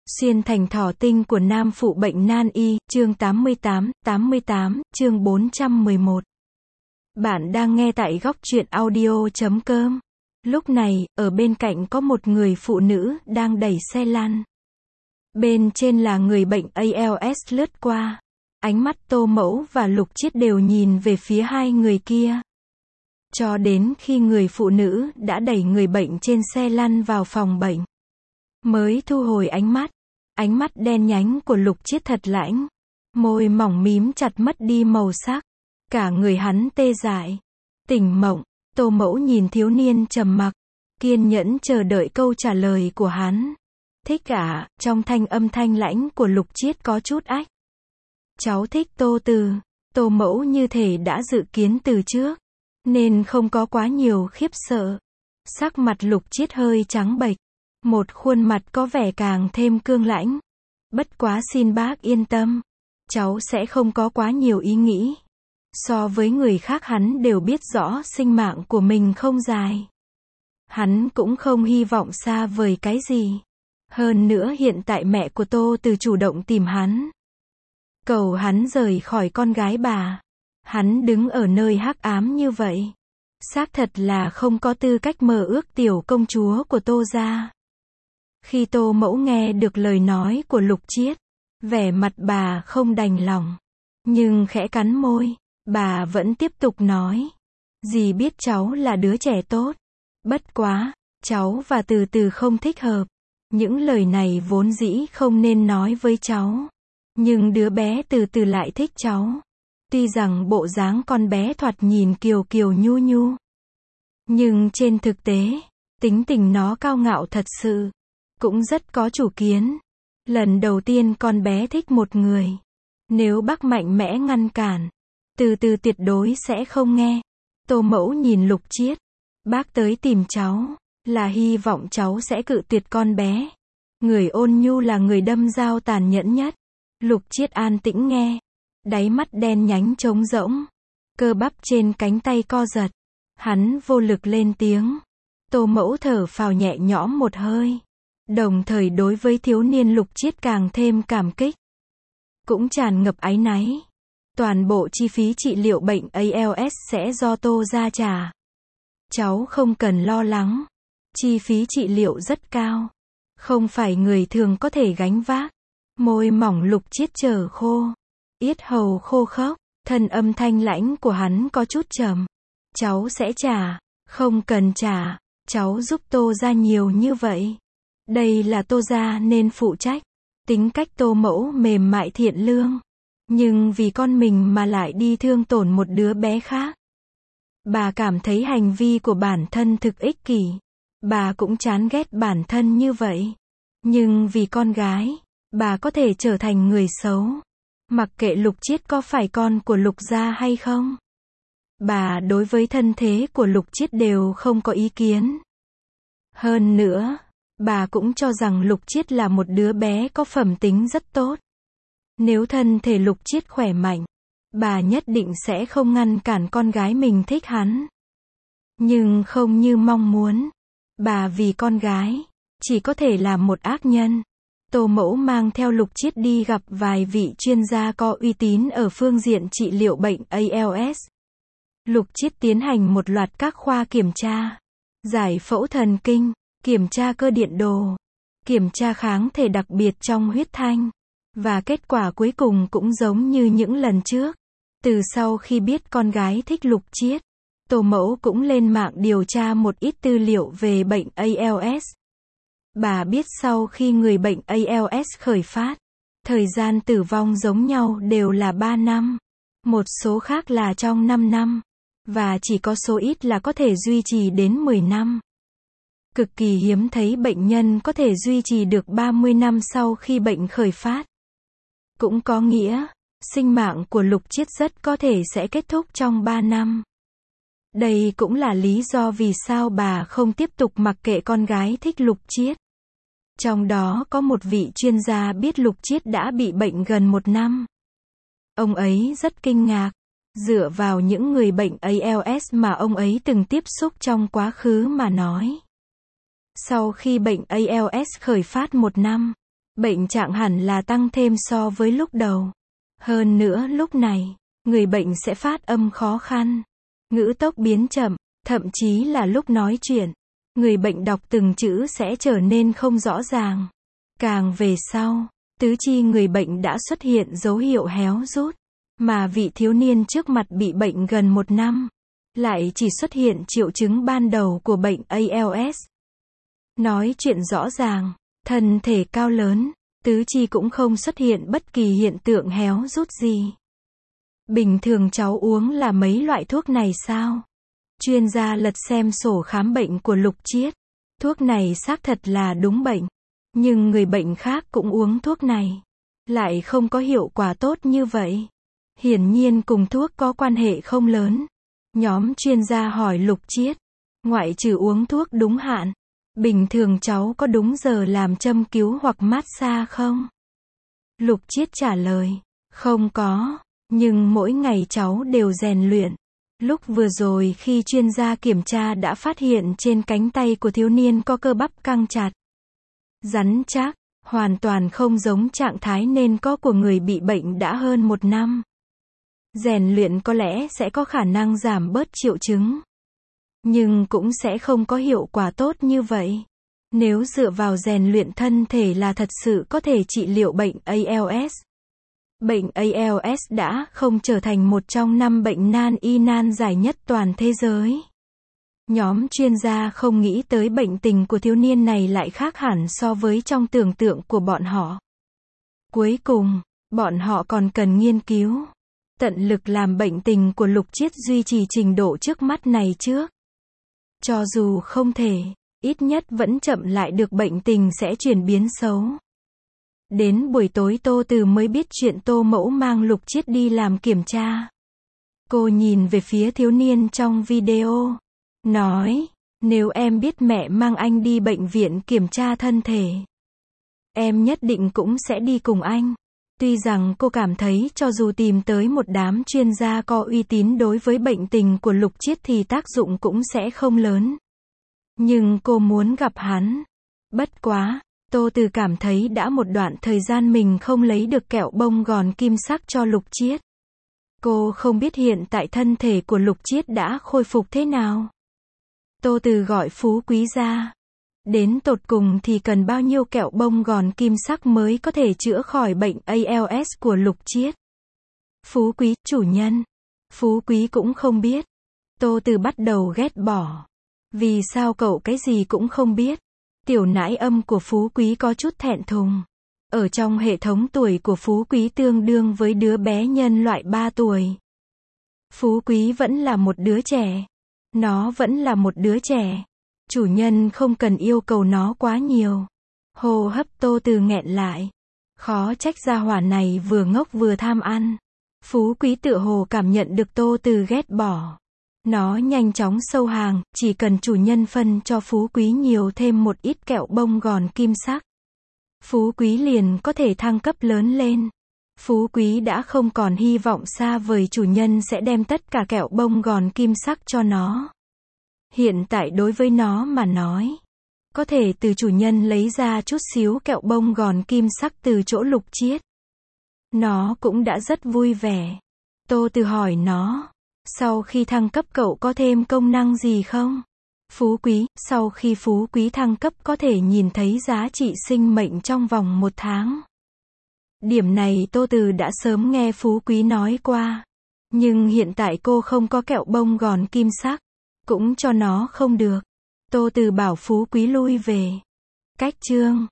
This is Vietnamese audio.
Xuyên thành thỏ tinh của nam phụ bệnh nan y, chương 88, chương 411. Bạn đang nghe tại góc truyện audio.com. Lúc này, ở bên cạnh có một người phụ nữ đang đẩy xe lăn. Bên trên là người bệnh ALS lướt qua. Ánh mắt Tô Mẫu và Lục Chiết đều nhìn về phía hai người kia. Cho đến khi người phụ nữ đã đẩy người bệnh trên xe lăn vào phòng bệnh, mới thu hồi ánh mắt. Ánh mắt đen nhánh của Lục Chiết thật lãnh. Môi mỏng mím chặt mất đi màu sắc. Cả người hắn tê dại. Tỉnh mộng. Tô Mẫu nhìn thiếu niên trầm mặc, kiên nhẫn chờ đợi câu trả lời của hắn. Thích à? Trong âm thanh lãnh của Lục Chiết có chút ách. Cháu thích Tô Từ. Tô Mẫu như thể đã dự kiến từ trước, nên không có quá nhiều khiếp sợ. Sắc mặt Lục Chiết hơi trắng bệch. Một khuôn mặt có vẻ càng thêm cương lãnh. Bất quá xin bác yên tâm. Cháu sẽ không có quá nhiều ý nghĩ. So với người khác hắn đều biết rõ sinh mạng của mình không dài. Hắn cũng không hy vọng xa vời cái gì. Hơn nữa hiện tại mẹ của Tô Từ chủ động tìm hắn, cầu hắn rời khỏi con gái bà. Hắn đứng ở nơi hắc ám như vậy, xác thật là không có tư cách mơ ước tiểu công chúa của Tô gia. Khi Tô Mẫu nghe được lời nói của Lục Chiết, vẻ mặt bà không đành lòng, nhưng khẽ cắn môi, bà vẫn tiếp tục nói. Dì biết cháu là đứa trẻ tốt. Bất quá, cháu và Từ Từ không thích hợp. Những lời này vốn dĩ không nên nói với cháu. Nhưng đứa bé Từ Từ lại thích cháu. Tuy rằng bộ dáng con bé thoạt nhìn kiều kiều nhu nhu, nhưng trên thực tế, tính tình nó cao ngạo thật sự. Cũng rất có chủ kiến. Lần đầu tiên con bé thích một người, nếu bác mạnh mẽ ngăn cản, Từ Từ tuyệt đối sẽ không nghe. Tô Mẫu nhìn Lục Chiết. Bác tới tìm cháu, là hy vọng cháu sẽ cự tuyệt con bé. Người ôn nhu là người đâm dao tàn nhẫn nhất. Lục Chiết an tĩnh nghe. Đáy mắt đen nhánh trống rỗng. Cơ bắp trên cánh tay co giật. Hắn vô lực lên tiếng. Tô Mẫu thở phào nhẹ nhõm một hơi. Đồng thời đối với thiếu niên Lục Chiết càng thêm cảm kích, cũng tràn ngập áy náy. Toàn bộ chi phí trị liệu bệnh ALS sẽ do Tô gia trả. Cháu không cần lo lắng. Chi phí trị liệu rất cao, không phải người thường có thể gánh vác. Môi mỏng Lục Chiết trở khô, yết hầu khô khốc, âm thanh lãnh của hắn có chút trầm. Cháu sẽ trả. Không cần trả. Cháu giúp Tô gia nhiều như vậy. Đây là Tô gia nên phụ trách. Tính cách Tô Mẫu mềm mại thiện lương, nhưng vì con mình mà lại đi thương tổn một đứa bé khác. Bà cảm thấy hành vi của bản thân thực ích kỷ. Bà cũng chán ghét bản thân như vậy. Nhưng vì con gái, bà có thể trở thành người xấu. Mặc kệ Lục Chiết có phải con của Lục gia hay không, bà đối với thân thế của Lục Chiết đều không có ý kiến. Hơn nữa, bà cũng cho rằng Lục Chiết là một đứa bé có phẩm tính rất tốt. Nếu thân thể Lục Chiết khỏe mạnh, bà nhất định sẽ không ngăn cản con gái mình thích hắn. Nhưng không như mong muốn, bà vì con gái, chỉ có thể làm một ác nhân. Tô Mẫu mang theo Lục Chiết đi gặp vài vị chuyên gia có uy tín ở phương diện trị liệu bệnh ALS. Lục Chiết tiến hành một loạt các khoa kiểm tra, giải phẫu thần kinh, kiểm tra cơ điện đồ, kiểm tra kháng thể đặc biệt trong huyết thanh. Và kết quả cuối cùng cũng giống như những lần trước. Từ sau khi biết con gái thích Lục Chiết, Tô Mẫu cũng lên mạng điều tra một ít tư liệu về bệnh ALS. Bà biết sau khi người bệnh ALS khởi phát, thời gian tử vong giống nhau đều là 3 năm. Một số khác là trong 5 năm. Và chỉ có số ít là có thể duy trì đến 10 năm. Cực kỳ hiếm thấy bệnh nhân có thể duy trì được 30 năm sau khi bệnh khởi phát. Cũng có nghĩa, sinh mạng của Lục Chiết rất có thể sẽ kết thúc trong 3 năm. Đây cũng là lý do vì sao bà không tiếp tục mặc kệ con gái thích Lục Chiết. Trong đó có một vị chuyên gia biết Lục Chiết đã bị bệnh gần 1 năm. Ông ấy rất kinh ngạc. Dựa vào những người bệnh ALS mà ông ấy từng tiếp xúc trong quá khứ mà nói. Sau khi bệnh ALS khởi phát 1 năm, Bệnh trạng hẳn là tăng thêm so với lúc đầu. Hơn nữa lúc này, người bệnh sẽ phát âm khó khăn, ngữ tốc biến chậm, thậm chí là lúc nói chuyện, người bệnh đọc từng chữ sẽ trở nên không rõ ràng. Càng về sau, tứ chi người bệnh đã xuất hiện dấu hiệu héo rút, mà vị thiếu niên trước mặt bị bệnh gần 1 năm, lại chỉ xuất hiện triệu chứng ban đầu của bệnh ALS. Nói chuyện rõ ràng, thân thể cao lớn, tứ chi cũng không xuất hiện bất kỳ hiện tượng héo rút gì. Bình thường cháu uống là mấy loại thuốc này sao? Chuyên gia lật xem sổ khám bệnh của Lục Chiết. Thuốc này xác thật là đúng bệnh. Nhưng người bệnh khác cũng uống thuốc này, lại không có hiệu quả tốt như vậy. Hiển nhiên cùng thuốc có quan hệ không lớn. Nhóm chuyên gia hỏi Lục Chiết, ngoại trừ uống thuốc đúng hạn, bình thường cháu có đúng giờ làm châm cứu hoặc massage không? Lục Chiết trả lời, không có, nhưng mỗi ngày cháu đều rèn luyện. Lúc vừa rồi khi chuyên gia kiểm tra đã phát hiện trên cánh tay của thiếu niên có cơ bắp căng chặt, rắn chắc, hoàn toàn không giống trạng thái nên có của người bị bệnh đã hơn 1 năm. Rèn luyện có lẽ sẽ có khả năng giảm bớt triệu chứng, nhưng cũng sẽ không có hiệu quả tốt như vậy. Nếu dựa vào rèn luyện thân thể là thật sự có thể trị liệu bệnh ALS. Bệnh ALS đã không trở thành một trong 5 bệnh nan y nan giải nhất toàn thế giới. Nhóm chuyên gia không nghĩ tới bệnh tình của thiếu niên này lại khác hẳn so với trong tưởng tượng của bọn họ. Cuối cùng, bọn họ còn cần nghiên cứu, tận lực làm bệnh tình của Lục Chiết duy trì trình độ trước mắt này trước. Cho dù không thể, ít nhất vẫn chậm lại được bệnh tình sẽ chuyển biến xấu. Đến buổi tối Tô Từ mới biết chuyện Tô Mẫu mang Lục Chiết đi làm kiểm tra. Cô nhìn về phía thiếu niên trong video, nói, nếu em biết mẹ mang anh đi bệnh viện kiểm tra thân thể, em nhất định cũng sẽ đi cùng anh. Tuy rằng cô cảm thấy cho dù tìm tới một đám chuyên gia có uy tín đối với bệnh tình của Lục Chiết thì tác dụng cũng sẽ không lớn. Nhưng cô muốn gặp hắn. Bất quá, Tô Từ cảm thấy đã một đoạn thời gian mình không lấy được kẹo bông gòn kim sắc cho Lục Chiết. Cô không biết hiện tại thân thể của Lục Chiết đã khôi phục thế nào. Tô Từ gọi Phú Quý ra. Đến tột cùng thì cần bao nhiêu kẹo bông gòn kim sắc mới có thể chữa khỏi bệnh ALS của Lục Chiết? Phú Quý, chủ nhân. Phú Quý cũng không biết. Tô Từ bắt đầu ghét bỏ. Vì sao cậu cái gì cũng không biết? Tiểu nãi âm của Phú Quý có chút thẹn thùng. Ở trong hệ thống tuổi của Phú Quý tương đương với đứa bé nhân loại 3 tuổi. Phú Quý vẫn là một đứa trẻ. Nó vẫn là một đứa trẻ. Chủ nhân không cần yêu cầu nó quá nhiều. Hô hấp Tô Từ nghẹn lại. Khó trách gia hỏa này vừa ngốc vừa tham ăn. Phú Quý tựa hồ cảm nhận được Tô Từ ghét bỏ. Nó nhanh chóng sâu hàng, chỉ cần chủ nhân phân cho Phú Quý nhiều thêm một ít kẹo bông gòn kim sắc. Phú Quý liền có thể thăng cấp lớn lên. Phú Quý đã không còn hy vọng xa vời chủ nhân sẽ đem tất cả kẹo bông gòn kim sắc cho nó. Hiện tại đối với nó mà nói, có thể từ chủ nhân lấy ra chút xíu kẹo bông gòn kim sắc từ chỗ Lục Chiết, nó cũng đã rất vui vẻ. Tô Từ hỏi nó, sau khi thăng cấp cậu có thêm công năng gì không? Phú Quý, sau khi Phú Quý thăng cấp có thể nhìn thấy giá trị sinh mệnh trong vòng 1 tháng. Điểm này Tô Từ đã sớm nghe Phú Quý nói qua. Nhưng hiện tại cô không có kẹo bông gòn kim sắc. Cũng cho nó không được. Tô Từ bảo Phú Quý lui về. Cách chương